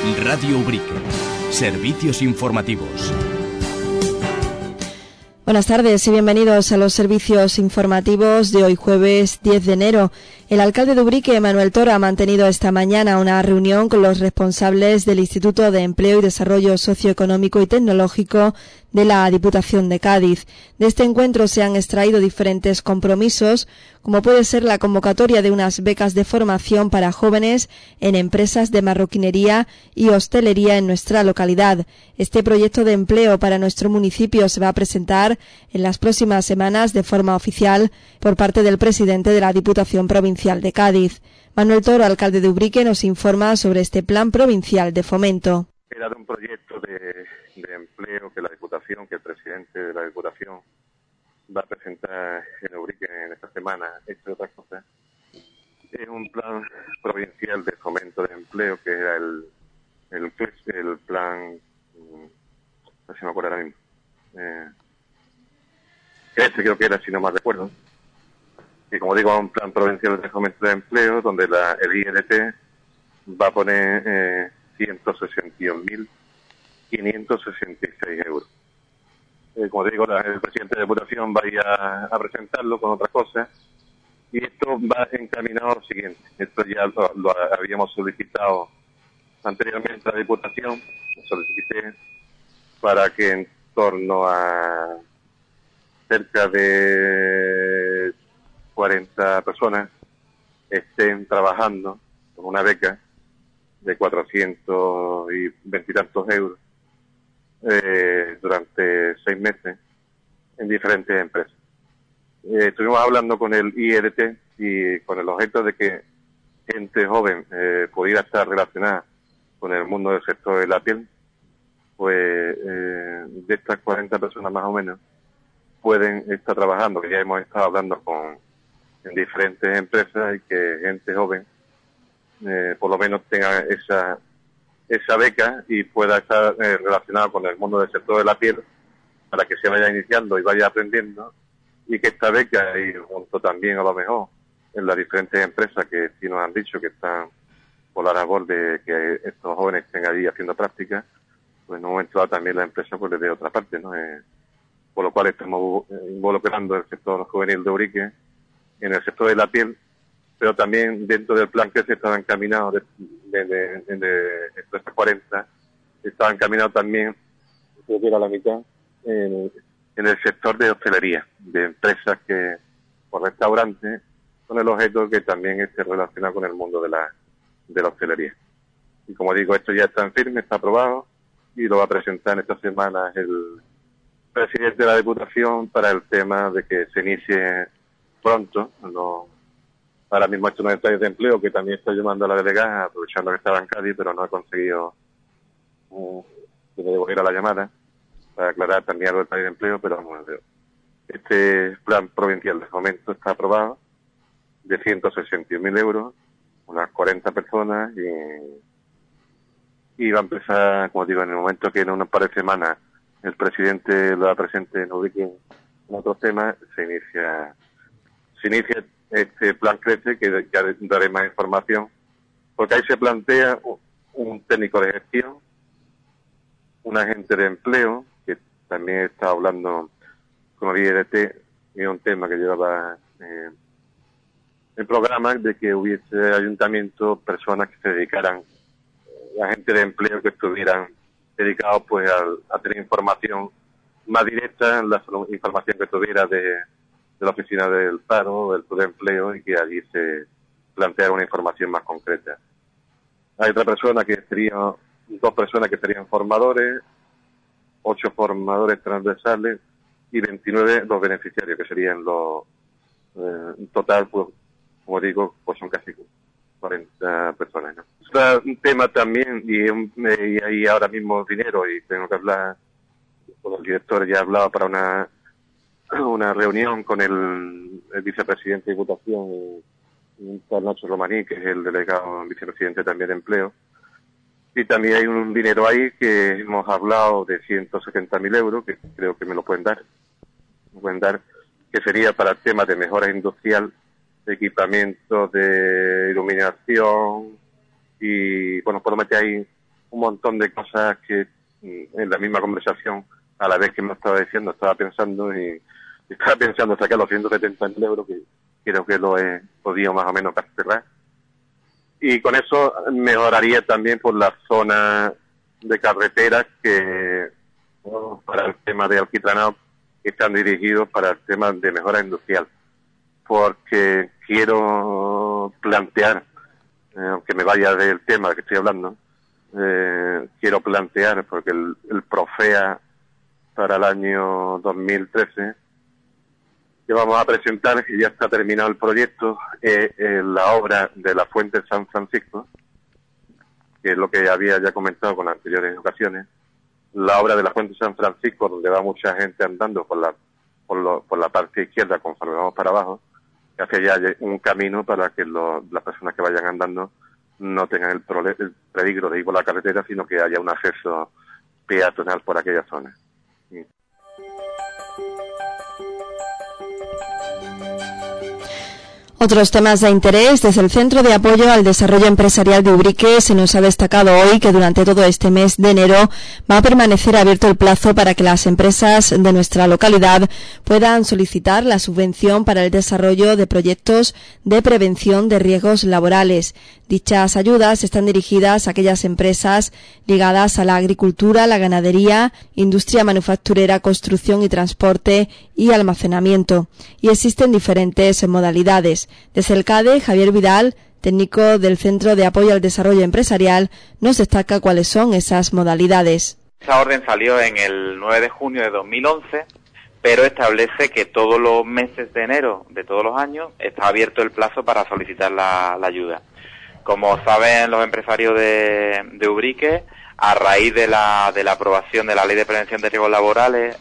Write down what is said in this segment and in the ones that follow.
Radio Ubrique. Servicios informativos. Buenas tardes y bienvenidos a los servicios informativos de hoy jueves 10 de enero. El alcalde de Ubrique, Manuel Toro, ha mantenido esta mañana una reunión con los responsables del Instituto de Empleo y Desarrollo Socioeconómico y Tecnológico de la Diputación de Cádiz. De este encuentro se han extraído diferentes compromisos, como puede ser la convocatoria de unas becas de formación para jóvenes en empresas de marroquinería y hostelería en nuestra localidad. Este proyecto de empleo para nuestro municipio se va a presentar en las próximas semanas de forma oficial por parte del presidente de la Diputación Provincial de Cádiz. Manuel Toro, alcalde de Ubrique, nos informa sobre este plan provincial de fomento. Era de un proyecto de empleo que la Diputación, que el presidente de la Diputación va a presentar en Ubrique en esta semana, entre otras cosas. Es un plan provincial de fomento de empleo que era el plan, no sé si me acuerdo ahora mismo, creo que era, si no mal recuerdo, y como digo, un plan provincial de fomento de empleo donde el ILT va a poner 161.566 euros. Como digo, el presidente de la Diputación va a presentarlo con otra cosa, y esto va encaminado a lo siguiente. Esto ya lo habíamos solicitado anteriormente a la Diputación, lo solicité para que en torno a cerca de 40 personas estén trabajando con una beca de 420 y tantos euros durante 6 meses en diferentes empresas. Estuvimos hablando con el ILT y con el objeto de que gente joven pudiera estar relacionada con el mundo del sector de la piel, pues de estas 40 personas más o menos pueden estar trabajando, que ya hemos estado hablando en diferentes empresas, y que gente joven por lo menos tenga esa beca y pueda estar relacionada con el mundo del sector de la piel, para que se vaya iniciando y vaya aprendiendo, y que esta beca, y junto también a lo mejor en las diferentes empresas que sí nos han dicho que están por la labor de que estos jóvenes estén allí haciendo prácticas, pues en un momento dado también la empresa pues les dé otra parte, ¿no? Por lo cual estamos involucrando el sector juvenil de Ubrique en el sector de la piel, pero también dentro del plan que se estaba encaminado de estos 40, estaba encaminado también, creo que era la mitad, en el sector de hostelería, de empresas o restaurantes, con el objeto que también esté relacionado con el mundo de la hostelería. Y como digo, esto ya está en firme, está aprobado, y lo va a presentar en esta semana el presidente de la Diputación para el tema de que se inicie pronto. Ahora mismo estos 90 días de empleo, que también estoy llamando a la delegada, aprovechando que estaba en Cádiz, pero no he conseguido que me devolviera la llamada para aclarar también los detalles de empleo, pero vamos, este plan provincial de fomento está aprobado, de 161.000 euros, unas 40 personas, y va a empezar, como digo, en el momento que en unas par de semanas el presidente lo presente en Ubrique en otros temas, se inicia este plan Crece, que ya daré más información, porque ahí se plantea un técnico de gestión, un agente de empleo, que también está hablando con el ILT, y es un tema que llevaba el programa, de que hubiese ayuntamientos, personas que se dedicaran, agentes de empleo que estuvieran dedicados pues a tener información más directa, la información que tuviera de la oficina del paro, del empleo, y que allí se planteara una información más concreta. Hay otra persona dos personas que serían formadores, 8 formadores transversales y 29 los beneficiarios, que serían en total, pues, como digo, pues son casi 40 personas, ¿no? Es un tema también, y hay ahora mismo dinero, y tengo que hablar con el director, ya he hablado para una reunión con el vicepresidente de Diputación, un tal Nacho Romaní, que es el delegado vicepresidente también de Empleo, y también hay un dinero ahí que hemos hablado de 170.000 euros, que creo que me lo pueden dar, que sería para temas de mejora industrial, de equipamientos de iluminación, y bueno, por lo meter ahí un montón de cosas que en la misma conversación, a la vez que me estaba diciendo, estaba pensando sacar los 170.000 euros, que creo que lo he podido más o menos cerrar. Y con eso mejoraría también por la zona de carreteras que, para el tema de alquitranado, están dirigidos para el tema de mejora industrial. Porque quiero plantear, aunque me vaya del tema que estoy hablando, quiero plantear, porque el Profea para el año 2013 que vamos a presentar, que ya está terminado el proyecto, la obra de la Fuente de San Francisco, que es lo que había ya comentado con anteriores ocasiones, la obra de la Fuente de San Francisco, donde va mucha gente andando por la parte izquierda conforme vamos para abajo, que hace ya un camino para que las personas que vayan andando no tengan el peligro de ir por la carretera, sino que haya un acceso peatonal por aquella zona. Otros temas de interés. Desde el Centro de Apoyo al Desarrollo Empresarial de Ubrique se nos ha destacado hoy que durante todo este mes de enero va a permanecer abierto el plazo para que las empresas de nuestra localidad puedan solicitar la subvención para el desarrollo de proyectos de prevención de riesgos laborales. Dichas ayudas están dirigidas a aquellas empresas ligadas a la agricultura, la ganadería, industria manufacturera, construcción y transporte y almacenamiento. Y existen diferentes modalidades. Desde el CADE, Javier Vidal, técnico del Centro de Apoyo al Desarrollo Empresarial, nos destaca cuáles son esas modalidades. Esa orden salió en el 9 de junio de 2011, pero establece que todos los meses de enero de todos los años está abierto el plazo para solicitar la ayuda. Como saben los empresarios de Ubrique, a raíz de la aprobación de la Ley de Prevención de Riesgos Laborales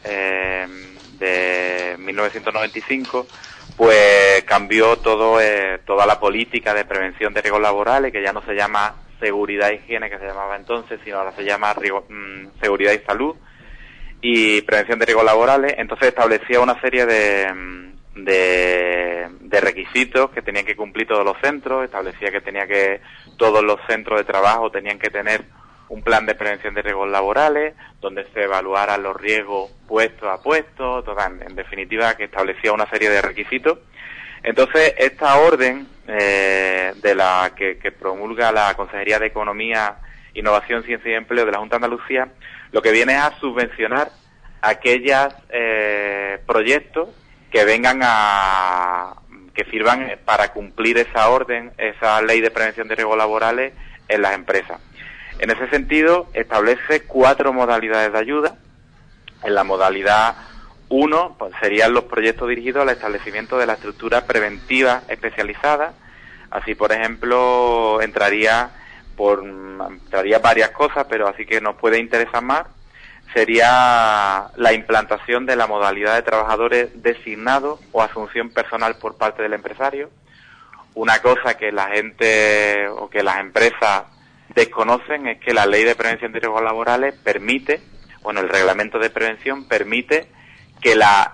de 1995, pues cambió toda la política de prevención de riesgos laborales, que ya no se llama seguridad e higiene, que se llamaba entonces, sino ahora se llama seguridad y salud y prevención de riesgos laborales. Entonces establecía una serie de requisitos que tenían que cumplir todos los centros, establecía que todos los centros de trabajo tenían que tener un plan de prevención de riesgos laborales, donde se evaluaran los riesgos puesto a puesto, en definitiva que establecía una serie de requisitos. Entonces esta orden de la que promulga la Consejería de Economía, Innovación, Ciencia y Empleo de la Junta de Andalucía, lo que viene es a subvencionar aquellos proyectos que vengan que sirvan para cumplir esa orden, esa ley de prevención de riesgos laborales en las empresas. En ese sentido, establece 4 modalidades de ayuda. En la modalidad 1, pues serían los proyectos dirigidos al establecimiento de la estructura preventiva especializada. Así, por ejemplo, entraría varias cosas, pero así que nos puede interesar más, sería la implantación de la modalidad de trabajadores designados o asunción personal por parte del empresario. Una cosa que la gente o que las empresas desconocen es que la Ley de Prevención de Riesgos Laborales el reglamento de prevención permite que la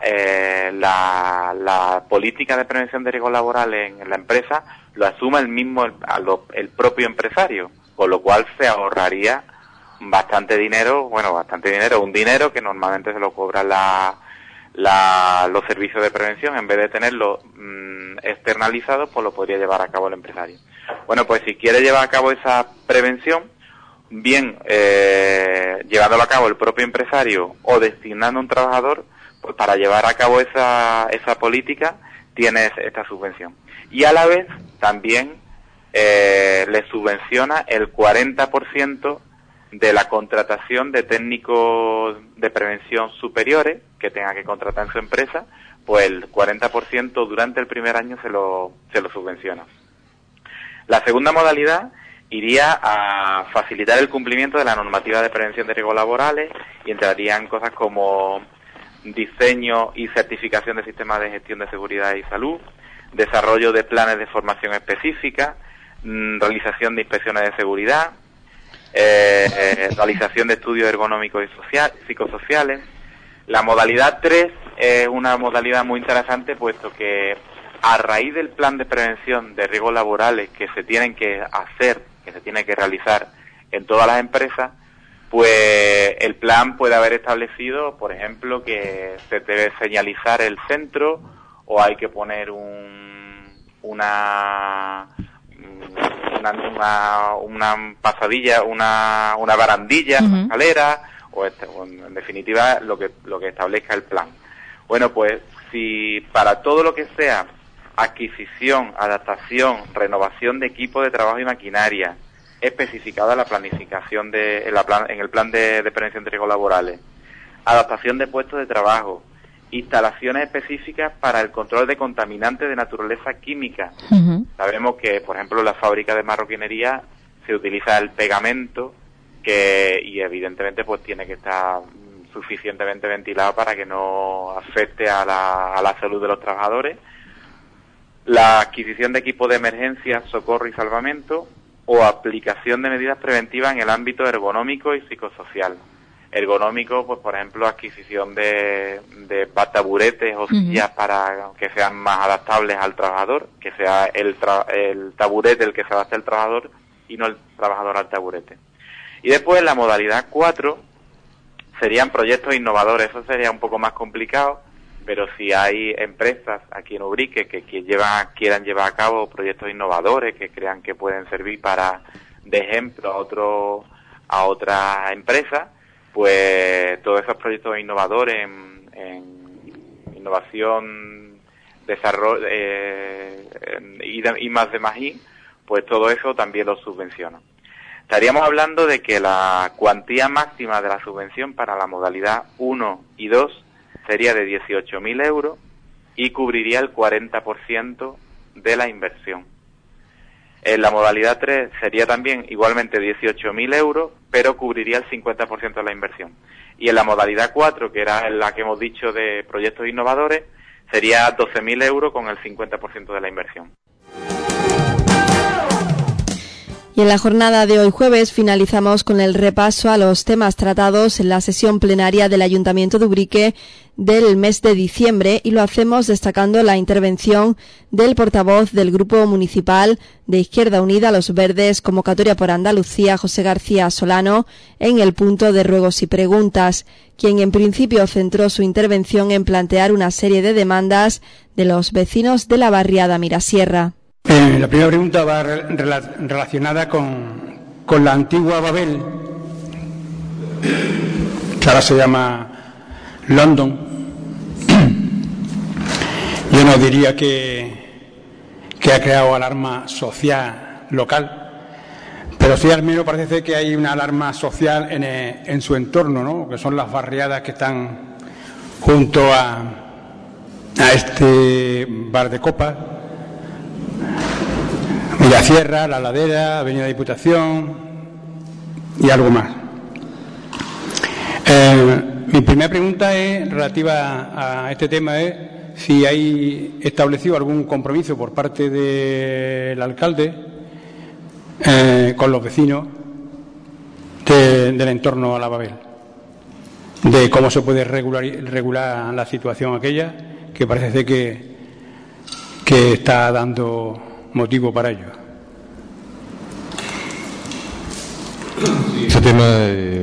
política de prevención de riesgos laborales en la empresa lo asuma el propio empresario, con lo cual se ahorraría bastante dinero, un dinero que normalmente se lo cobran los servicios de prevención. En vez de tenerlo externalizado, pues lo podría llevar a cabo el empresario. Bueno, pues si quiere llevar a cabo esa prevención, bien llevándolo a cabo el propio empresario o destinando un trabajador, pues para llevar a cabo esa política tiene esta subvención. Y a la vez también le subvenciona el 40% de la contratación de técnicos de prevención superiores que tenga que contratar en su empresa, pues el 40% durante el primer año se lo subvenciona. La segunda modalidad iría a facilitar el cumplimiento de la normativa de prevención de riesgos laborales y entrarían cosas como diseño y certificación de sistemas de gestión de seguridad y salud, desarrollo de planes de formación específica, realización de inspecciones de seguridad, realización de estudios ergonómicos y psicosociales. La modalidad 3 es una modalidad muy interesante, puesto que a raíz del plan de prevención de riesgos laborales que se tienen que hacer, que se tiene que realizar en todas las empresas, pues el plan puede haber establecido, por ejemplo, que se debe señalizar el centro, o hay que poner una pasadilla, una barandilla, una escalera, o en definitiva lo que establezca el plan. Bueno, pues si para todo lo que sea adquisición, adaptación, renovación de equipo de trabajo y maquinaria, especificada la planificación en el plan de prevención de riesgos laborales, adaptación de puestos de trabajo, instalaciones específicas para el control de contaminantes de naturaleza química. Sabemos que, por ejemplo, en la fábrica de marroquinería se utiliza el pegamento y evidentemente pues tiene que estar suficientemente ventilado para que no afecte a la salud de los trabajadores. La adquisición de equipos de emergencia, socorro y salvamento, o aplicación de medidas preventivas en el ámbito ergonómico y psicosocial. Ergonómico, pues por ejemplo, adquisición de taburetes o sillas para que sean más adaptables al trabajador, que sea el taburete el que se adapte al trabajador y no el trabajador al taburete. Y después la modalidad 4 serían proyectos innovadores. Eso sería un poco más complicado, pero si hay empresas aquí en Ubrique que quieran llevar a cabo proyectos innovadores, que crean que pueden servir de ejemplo a otras empresas, pues todos esos proyectos innovadores en innovación, desarrollo y más de más I, pues todo eso también lo subvenciona. Estaríamos hablando de que la cuantía máxima de la subvención para la modalidad 1 y 2 sería de 18.000 euros y cubriría el 40% de la inversión. En la modalidad 3 sería también igualmente 18.000 euros, pero cubriría el 50% de la inversión. Y en la modalidad 4, que era la que hemos dicho de proyectos innovadores, sería 12.000 euros con el 50% de la inversión. Y en la jornada de hoy jueves finalizamos con el repaso a los temas tratados en la sesión plenaria del Ayuntamiento de Ubrique del mes de diciembre, y lo hacemos destacando la intervención del portavoz del Grupo Municipal de Izquierda Unida Los Verdes, Convocatoria por Andalucía, José García Solano, en el punto de ruegos y preguntas, quien en principio centró su intervención en plantear una serie de demandas de los vecinos de la barriada Mirasierra. La primera pregunta va relacionada con la antigua Babel, que ahora se llama London. Yo no diría que ha creado alarma social local, pero sí al menos parece que hay una alarma social en su entorno, ¿no? Que son las barriadas que están junto a este bar de copas, Mirasierra, La Ladera, Avenida Diputación y algo más. Mi primera pregunta es relativa a este tema, es si hay establecido algún compromiso por parte del alcalde con los vecinos del entorno a la Babel, de cómo se puede regular la situación aquella, que parece que está dando motivo para ello. Ese tema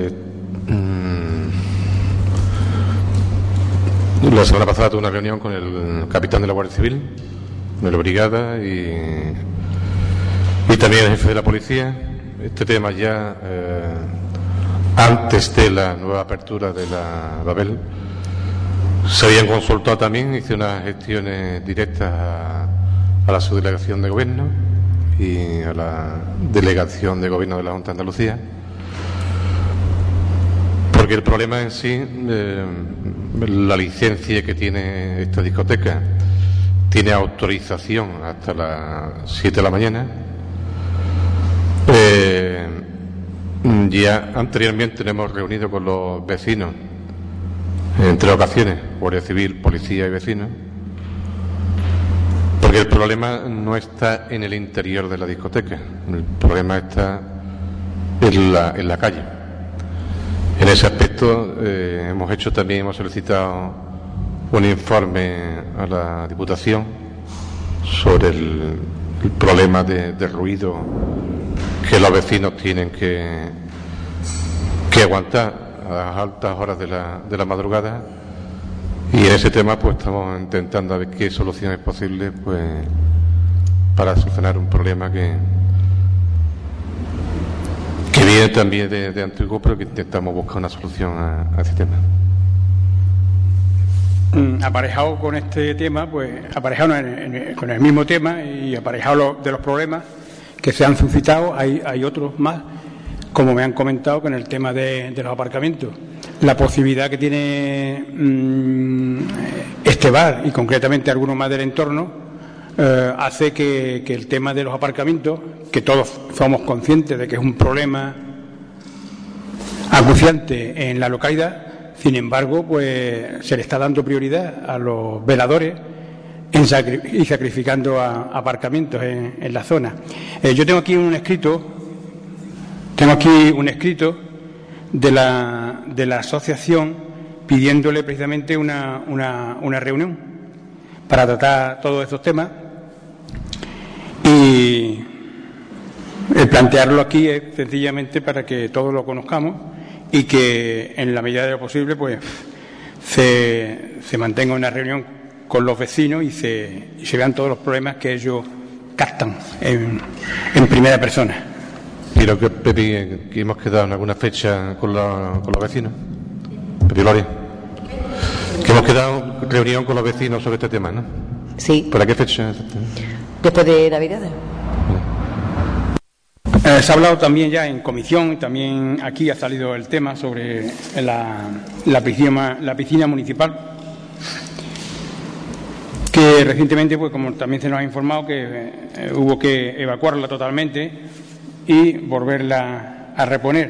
la semana pasada tuve una reunión con el capitán de la Guardia Civil, de la brigada y también el jefe de la policía. Este tema ya antes de la nueva apertura de la Babel se habían consultado también. Hice unas gestiones directas a la subdelegación de gobierno y a la delegación de gobierno de la Junta de Andalucía, porque el problema en sí, la licencia que tiene esta discoteca tiene autorización hasta las 7 de la mañana. Ya anteriormente nos hemos reunido con los vecinos en 3 ocasiones, Guardia Civil, policía y vecinos, porque el problema no está en el interior de la discoteca, el problema está en la calle. En ese aspecto hemos solicitado un informe a la Diputación sobre el problema de ruido que los vecinos tienen que aguantar a las altas horas de la madrugada, y en ese tema pues estamos intentando a ver qué soluciones posibles pues para solucionar un problema que viene también de antiguo, pero que intentamos buscar una solución a ese tema. Aparejado con este tema, pues aparejado con el mismo tema y aparejado de los problemas que se han suscitado, hay otros más, como me han comentado, con el tema de los aparcamientos. La posibilidad que tiene este bar, y concretamente algunos más del entorno, hace que el tema de los aparcamientos, que todos somos conscientes de que es un problema acuciante en la localidad, sin embargo, pues se le está dando prioridad a los veladores y sacrificando a aparcamientos en la zona. Yo tengo aquí un escrito de la asociación pidiéndole precisamente una reunión para tratar todos estos temas, y el plantearlo aquí es sencillamente para que todos lo conozcamos y que en la medida de lo posible pues se mantenga una reunión con los vecinos y se vean todos los problemas que ellos captan en primera persona. Creo que, Pepi, que hemos quedado en alguna fecha con los vecinos. Pepi Gloria. Que hemos quedado en reunión con los vecinos sobre este tema, ¿no? Sí. ¿Para qué fecha? Después de Navidades. Se ha hablado también ya en comisión, y también aquí ha salido el tema sobre la piscina municipal, que recientemente, pues como también se nos ha informado, que hubo que evacuarla totalmente y volverla a reponer.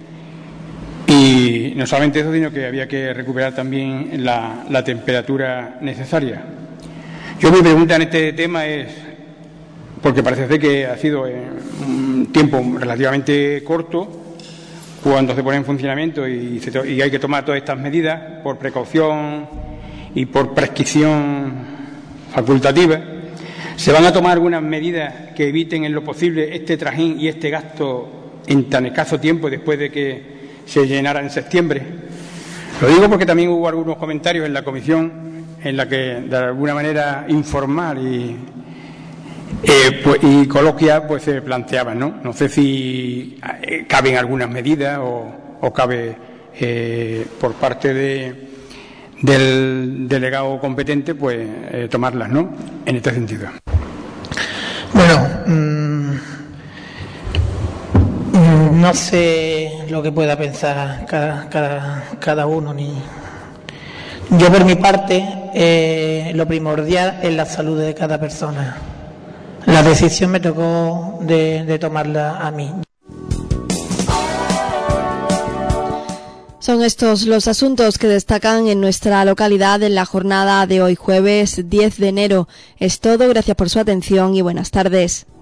Y no solamente eso, sino que había que recuperar también la temperatura necesaria. Yo mi pregunta en este tema es, porque parece ser que ha sido un tiempo relativamente corto cuando se pone en funcionamiento y hay que tomar todas estas medidas por precaución y por prescripción facultativa, ¿se van a tomar algunas medidas que eviten en lo posible este trajín y este gasto en tan escaso tiempo después de que se llenara en septiembre? Lo digo porque también hubo algunos comentarios en la comisión en la que de alguna manera informal y coloquial pues se planteaban, ¿no? No sé si caben algunas medidas o cabe por parte del delegado competente pues tomarlas, ¿no? En este sentido. Bueno, no sé lo que pueda pensar cada uno, ni yo por mi parte lo primordial es la salud de cada persona. La decisión me tocó de tomarla a mí. Son estos los asuntos que destacan en nuestra localidad en la jornada de hoy, jueves 10 de enero. Es todo, gracias por su atención y buenas tardes.